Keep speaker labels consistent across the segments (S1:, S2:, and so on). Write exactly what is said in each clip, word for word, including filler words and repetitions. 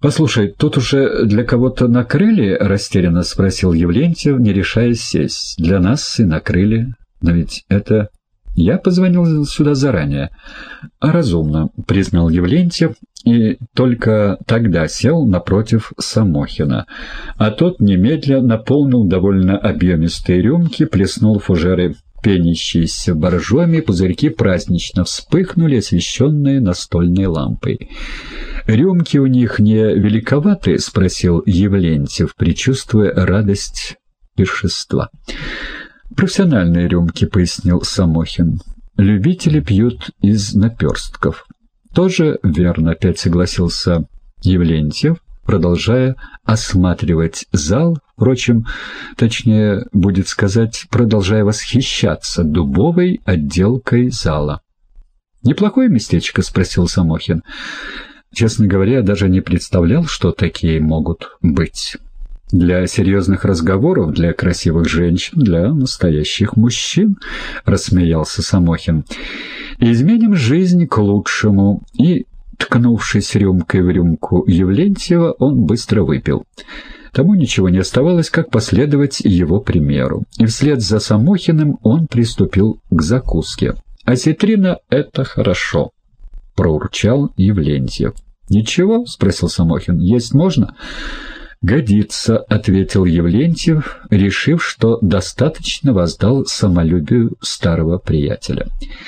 S1: «Послушай, тут уже для кого-то накрыли?» — растерянно спросил Евлентьев, не решаясь сесть. «Для нас и накрыли. Но ведь это... Я позвонил сюда заранее». «Разумно», — признал Евлентьев, и только тогда сел напротив Самохина. А тот немедля наполнил довольно объемистые рюмки, плеснул в фужеры пенящиеся боржоми, пузырьки празднично вспыхнули, освещенные настольной лампой. «Рюмки у них не великоваты?» — спросил Евлентьев, предчувствуя радость пиршества. «Профессиональные рюмки», — пояснил Самохин. «Любители пьют из наперстков». «Тоже верно», — опять согласился Евлентьев, продолжая осматривать зал, впрочем, точнее будет сказать, продолжая восхищаться дубовой отделкой зала. «Неплохое местечко?» — спросил Самохин. «Честно говоря, я даже не представлял, что такие могут быть. Для серьезных разговоров, для красивых женщин, для настоящих мужчин», — рассмеялся Самохин. «Изменим жизнь к лучшему». И, ткнувшись рюмкой в рюмку Евлентьева, он быстро выпил. Тому ничего не оставалось, как последовать его примеру. И вслед за Самохиным он приступил к закуске. «Осетрина — это хорошо», — проурчал Евлентьев. «Ничего?» — спросил Самохин. «Есть можно?» «Годится», — ответил Евлентьев, решив, что достаточно воздал самолюбию старого приятеля.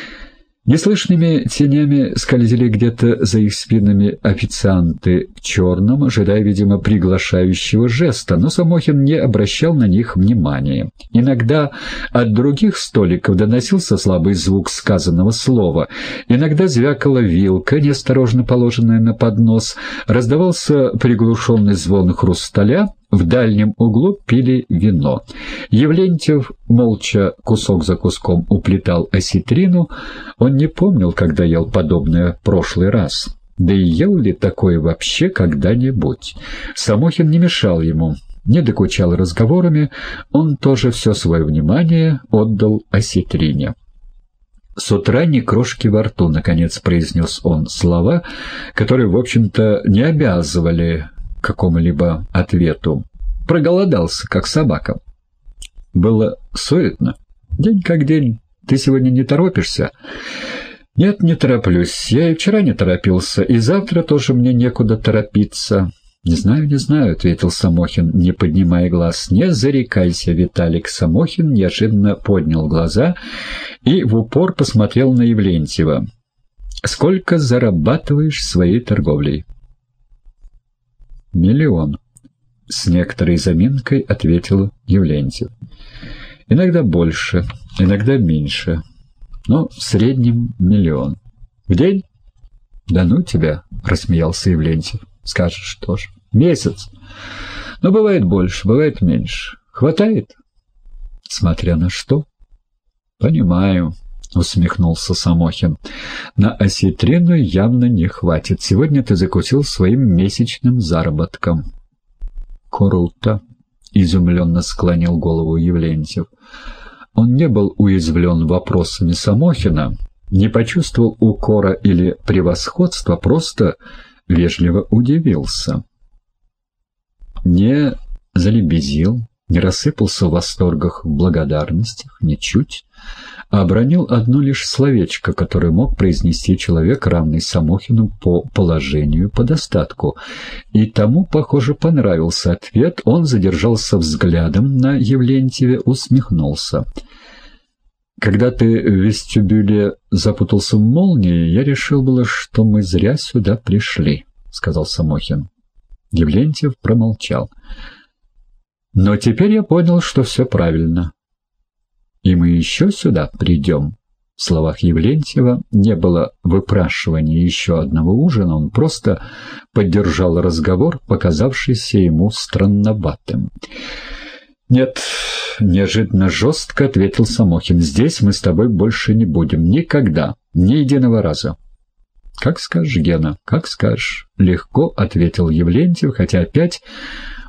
S1: Неслышными тенями скользили где-то за их спинами официанты в черном, ожидая, видимо, приглашающего жеста, но Самохин не обращал на них внимания. Иногда от других столиков доносился слабый звук сказанного слова, иногда звякала вилка, неосторожно положенная на поднос, раздавался приглушенный звон хрусталя. В дальнем углу пили вино. Евлентьев молча кусок за куском уплетал осетрину. Он не помнил, когда ел подобное в прошлый раз. Да и ел ли такое вообще когда-нибудь? Самохин не мешал ему, не докучал разговорами. Он тоже все свое внимание отдал осетрине. «С утра ни крошки во рту», — наконец произнес он слова, которые, в общем-то, не обязывали какому-либо ответу. Проголодался, как собака. Было суетно. День как день. Ты сегодня не торопишься? Нет, не тороплюсь. Я и вчера не торопился, и завтра тоже мне некуда торопиться. Не знаю, не знаю, — ответил Самохин, не поднимая глаз. Не зарекайся, Виталик. Самохин неожиданно поднял глаза и в упор посмотрел на Евлентьева. Сколько зарабатываешь своей торговлей? «Миллион», — с некоторой заминкой ответил Евлентьев. «Иногда больше, иногда меньше, но в среднем миллион. В день?» «Да ну тебя», — рассмеялся Евлентьев. «Скажешь тоже. Месяц. Но бывает больше, бывает меньше. Хватает?» «Смотря на что». «Понимаю», — усмехнулся Самохин. «На осетрину явно не хватит. Сегодня ты закусил своим месячным заработком». «Круто», — изумленно склонил голову Евлентьев. Он не был уязвлен вопросами Самохина, не почувствовал укора или превосходства, просто вежливо удивился. Не залебезил, не рассыпался в восторгах, в благодарностях, ничуть, а обронил одно лишь словечко, которое мог произнести человек, равный Самохину по положению, по достатку. И тому, похоже, понравился ответ. Он задержался взглядом на Евлентьеве, усмехнулся. «Когда ты в вестибюле запутался в молнии, я решил было, что мы зря сюда пришли», — сказал Самохин. Евлентьев промолчал. «Но теперь я понял, что все правильно. И мы еще сюда придем». В словах Евлентьева не было выпрашивания еще одного ужина, он просто поддержал разговор, показавшийся ему странноватым. «Нет», — неожиданно жестко ответил Самохин, — «здесь мы с тобой больше не будем. Никогда. Ни единого раза». «Как скажешь, Гена, как скажешь», — легко ответил Евлентьев, хотя опять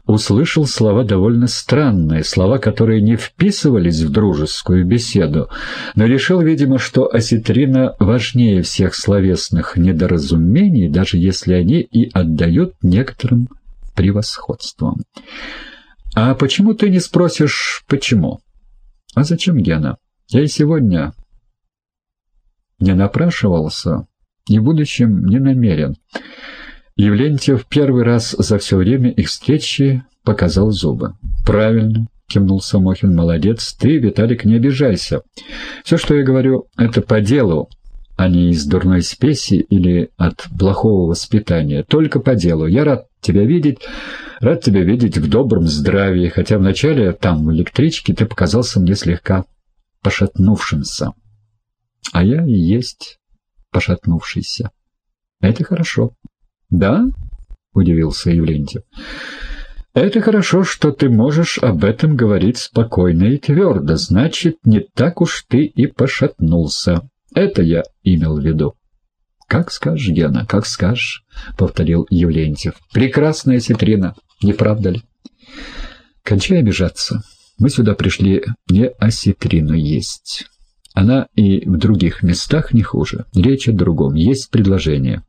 S1: услышал слова довольно странные, слова, которые не вписывались в дружескую беседу, но решил, видимо, что осетрина важнее всех словесных недоразумений, даже если они и отдают некоторым превосходством. «А почему ты не спросишь, почему?» «А зачем, Гена? Я и сегодня не напрашивался, и в будущем не намерен». Явлентьев первый раз за все время их встречи показал зубы. «Правильно», — кивнул Самохин, — «молодец. Ты, Виталик, не обижайся. Все, что я говорю, это по делу, а не из дурной спеси или от плохого воспитания. Только по делу. Я рад тебя видеть, рад тебя видеть в добром здравии, хотя вначале там, в электричке, ты показался мне слегка пошатнувшимся. А я и есть пошатнувшийся. Это хорошо». «Да?» — удивился Явлентьев. «Это хорошо, что ты можешь об этом говорить спокойно и твердо. Значит, не так уж ты и пошатнулся. Это я имел в виду». «Как скажешь, Гена, как скажешь», — повторил Явлентьев. «Прекрасная осетрина, не правда ли?» «Кончай обижаться. Мы сюда пришли не осетрину есть. Она и в других местах не хуже. Речь о другом. Есть предложение.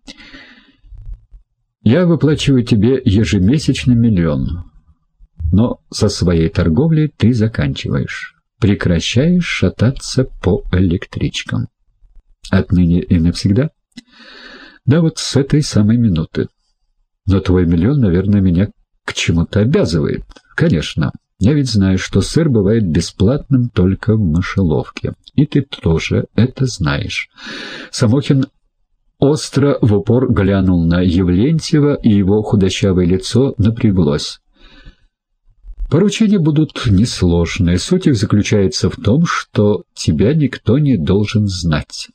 S1: Я выплачиваю тебе ежемесячно миллион, но со своей торговлей ты заканчиваешь. Прекращаешь шататься по электричкам. Отныне и навсегда? Да вот с этой самой минуты. Но твой миллион, наверное, меня к чему-то обязывает. Конечно. Я ведь знаю, что сыр бывает бесплатным только в мышеловке. И ты тоже это знаешь». Самохин остро в упор глянул на Явлентьева, и его худощавое лицо напряглось. «Поручения будут несложные. Суть их заключается в том, что тебя никто не должен знать.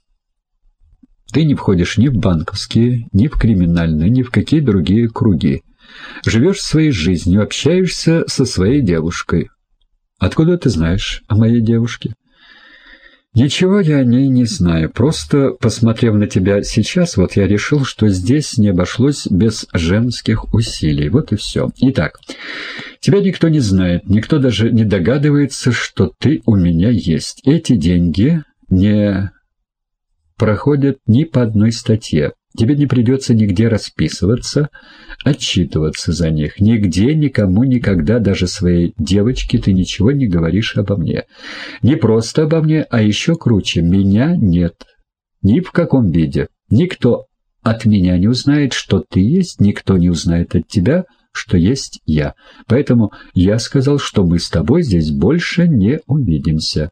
S1: Ты не входишь ни в банковские, ни в криминальные, ни в какие другие круги. Живешь своей жизнью, общаешься со своей девушкой. Откуда ты знаешь о моей девушке?» «Ничего я о ней не знаю. Просто, посмотрев на тебя сейчас, вот я решил, что здесь не обошлось без женских усилий. Вот и все. Итак, тебя никто не знает, никто даже не догадывается, что ты у меня есть. Эти деньги не проходят ни по одной статье. Тебе не придется нигде расписываться, отчитываться за них. Нигде, никому, никогда, даже своей девочке ты ничего не говоришь обо мне. Не просто обо мне, а еще круче. Меня нет. Ни в каком виде. Никто от меня не узнает, что ты есть, никто не узнает от тебя, что есть я. Поэтому я сказал, что мы с тобой здесь больше не увидимся.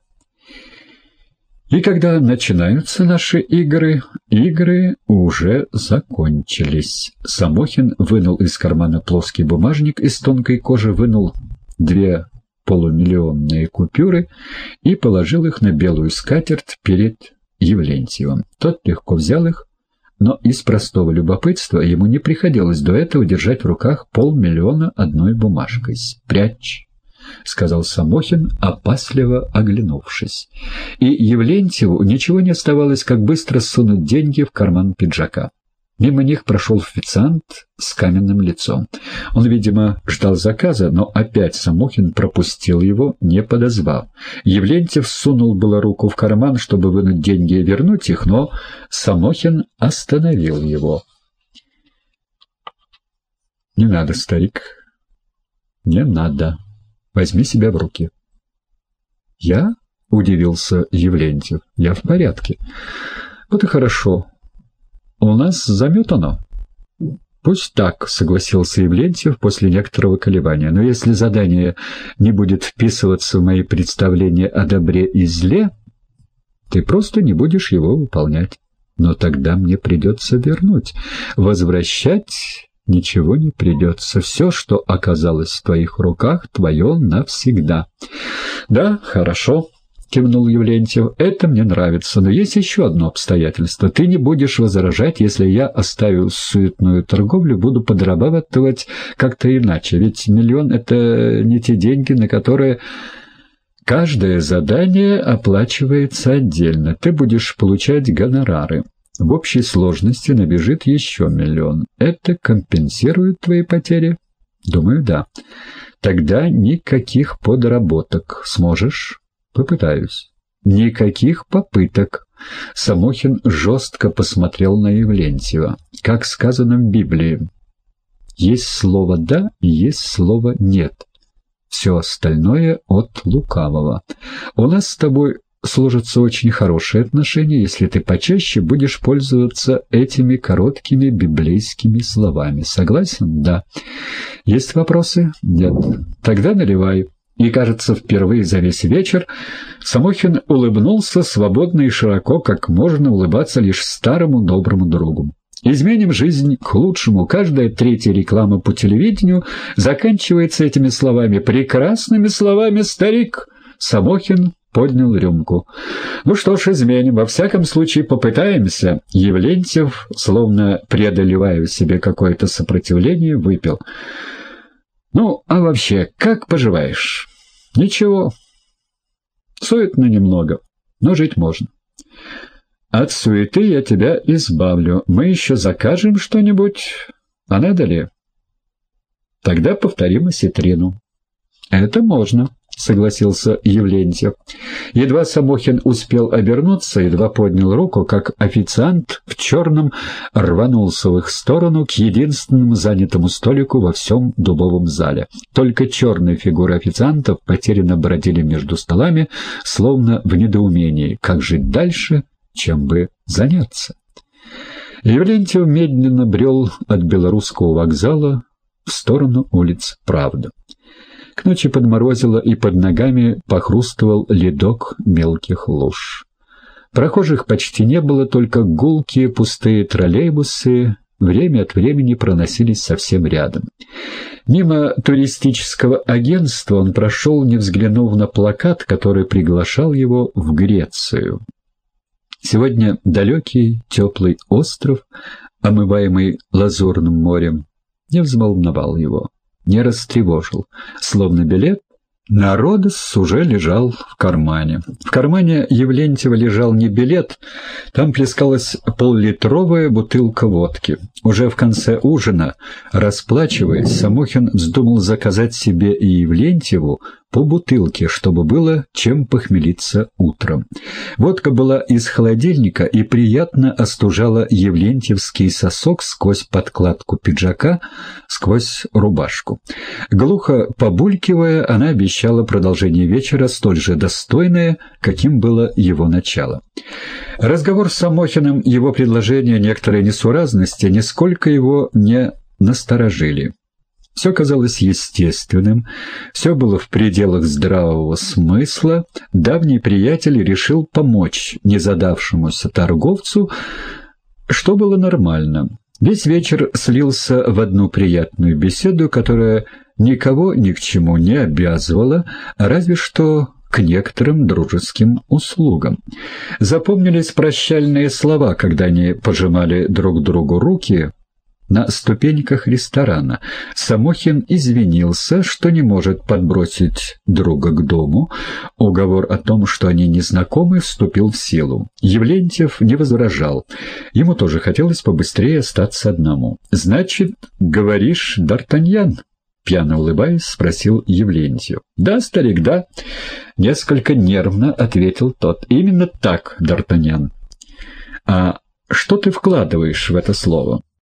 S1: И когда начинаются наши игры, игры уже закончились». Самохин вынул из кармана плоский бумажник из тонкой кожи, вынул две полумиллионные купюры и положил их на белую скатерть перед Явлентьевым. Тот легко взял их, но из простого любопытства ему не приходилось до этого держать в руках полмиллиона одной бумажкой. «Спрячь», — сказал Самохин, опасливо оглянувшись. И Явлентьеву ничего не оставалось, как быстро сунуть деньги в карман пиджака. Мимо них прошел официант с каменным лицом. Он, видимо, ждал заказа, но опять Самохин пропустил его, не подозвав. Явлентьев сунул было руку в карман, чтобы вынуть деньги и вернуть их, но Самохин остановил его. «Не надо, старик, не надо. Возьми себя в руки». «Я?» — удивился Явлентьев. «Я в порядке». «Вот и хорошо. У нас заметано». «Пусть так», — согласился Явлентьев после некоторого колебания. «Но если задание не будет вписываться в мои представления о добре и зле, ты просто не будешь его выполнять. Но тогда мне придется вернуть. Возвращать ничего не придется. Все, что оказалось в твоих руках, твое навсегда». «Да, хорошо», — кивнул Явлентьев. «Это мне нравится. Но есть еще одно обстоятельство. Ты не будешь возражать, если я оставлю суетную торговлю, буду подрабатывать как-то иначе. Ведь миллион — это не те деньги, на которые каждое задание оплачивается отдельно. Ты будешь получать гонорары. В общей сложности набежит еще миллион. Это компенсирует твои потери?» Думаю, да. Тогда никаких подработок. Сможешь? Попытаюсь. Никаких попыток. Самохин жестко посмотрел на Явлентьева. Как сказано в Библии, есть слово «да» и есть слово «нет». Все остальное от лукавого. У нас с тобой сложатся очень хорошие отношения, если ты почаще будешь пользоваться этими короткими библейскими словами. Согласен? Да. Есть вопросы? Нет. Тогда наливай. И, кажется, впервые за весь вечер Самохин улыбнулся свободно и широко, как можно улыбаться лишь старому доброму другу. «Изменим жизнь к лучшему». Каждая третья реклама по телевидению заканчивается этими словами. «Прекрасными словами, старик!» Самохин поднял рюмку. «Ну что ж, изменим. Во всяком случае, попытаемся». Явлентьев, словно преодолевая в себе какое-то сопротивление, выпил. «Ну, а вообще, как поживаешь?» «Ничего. Суетно немного, но жить можно». «От суеты я тебя избавлю. Мы еще закажем что-нибудь. А надо ли?» «Тогда повторим осетрину». «Это можно», — согласился Явлентьев. Едва Самохин успел обернуться, едва поднял руку, как официант в черном рванулся в их сторону к единственному занятому столику во всем дубовом зале. Только черные фигуры официантов потерянно бродили между столами, словно в недоумении, как жить дальше, чем бы заняться. Явлентьев медленно брел от Белорусского вокзала в сторону улиц Правды. К ночи подморозило, и под ногами похрустывал ледок мелких луж. Прохожих почти не было, только гулкие пустые троллейбусы время от времени проносились совсем рядом. Мимо туристического агентства он прошел, не взглянув на плакат, который приглашал его в Грецию. Сегодня далекий теплый остров, омываемый лазурным морем, не взволновал его, не растревожил, словно билет на Родос уже лежал в кармане. В кармане Явлентьева лежал не билет, там плескалась поллитровая бутылка водки. Уже в конце ужина, расплачиваясь, Самохин вздумал заказать себе и Явлентьеву по бутылке, чтобы было чем похмелиться утром. Водка была из холодильника и приятно остужала явлентьевский сосок сквозь подкладку пиджака, сквозь рубашку. Глухо побулькивая, она обещала продолжение вечера столь же достойное, каким было его начало. Разговор с Самохиным, его предложения, некоторые несуразности нисколько его не насторожили. Все казалось естественным, все было в пределах здравого смысла. Давний приятель решил помочь незадавшемуся торговцу, что было нормально. Весь вечер слился в одну приятную беседу, которая никого ни к чему не обязывала, разве что к некоторым дружеским услугам. Запомнились прощальные слова, когда они пожимали друг другу руки на ступеньках ресторана. Самохин извинился, что не может подбросить друга к дому. Уговор о том, что они не знакомы, вступил в силу. Явлентьев не возражал. Ему тоже хотелось побыстрее остаться одному. «Значит, говоришь, Д'Артаньян?» Пьяно улыбаясь, спросил Явлентьев. «Да, старик, да». Несколько нервно ответил тот. «Именно так, Д'Артаньян». «А что ты вкладываешь в это слово?»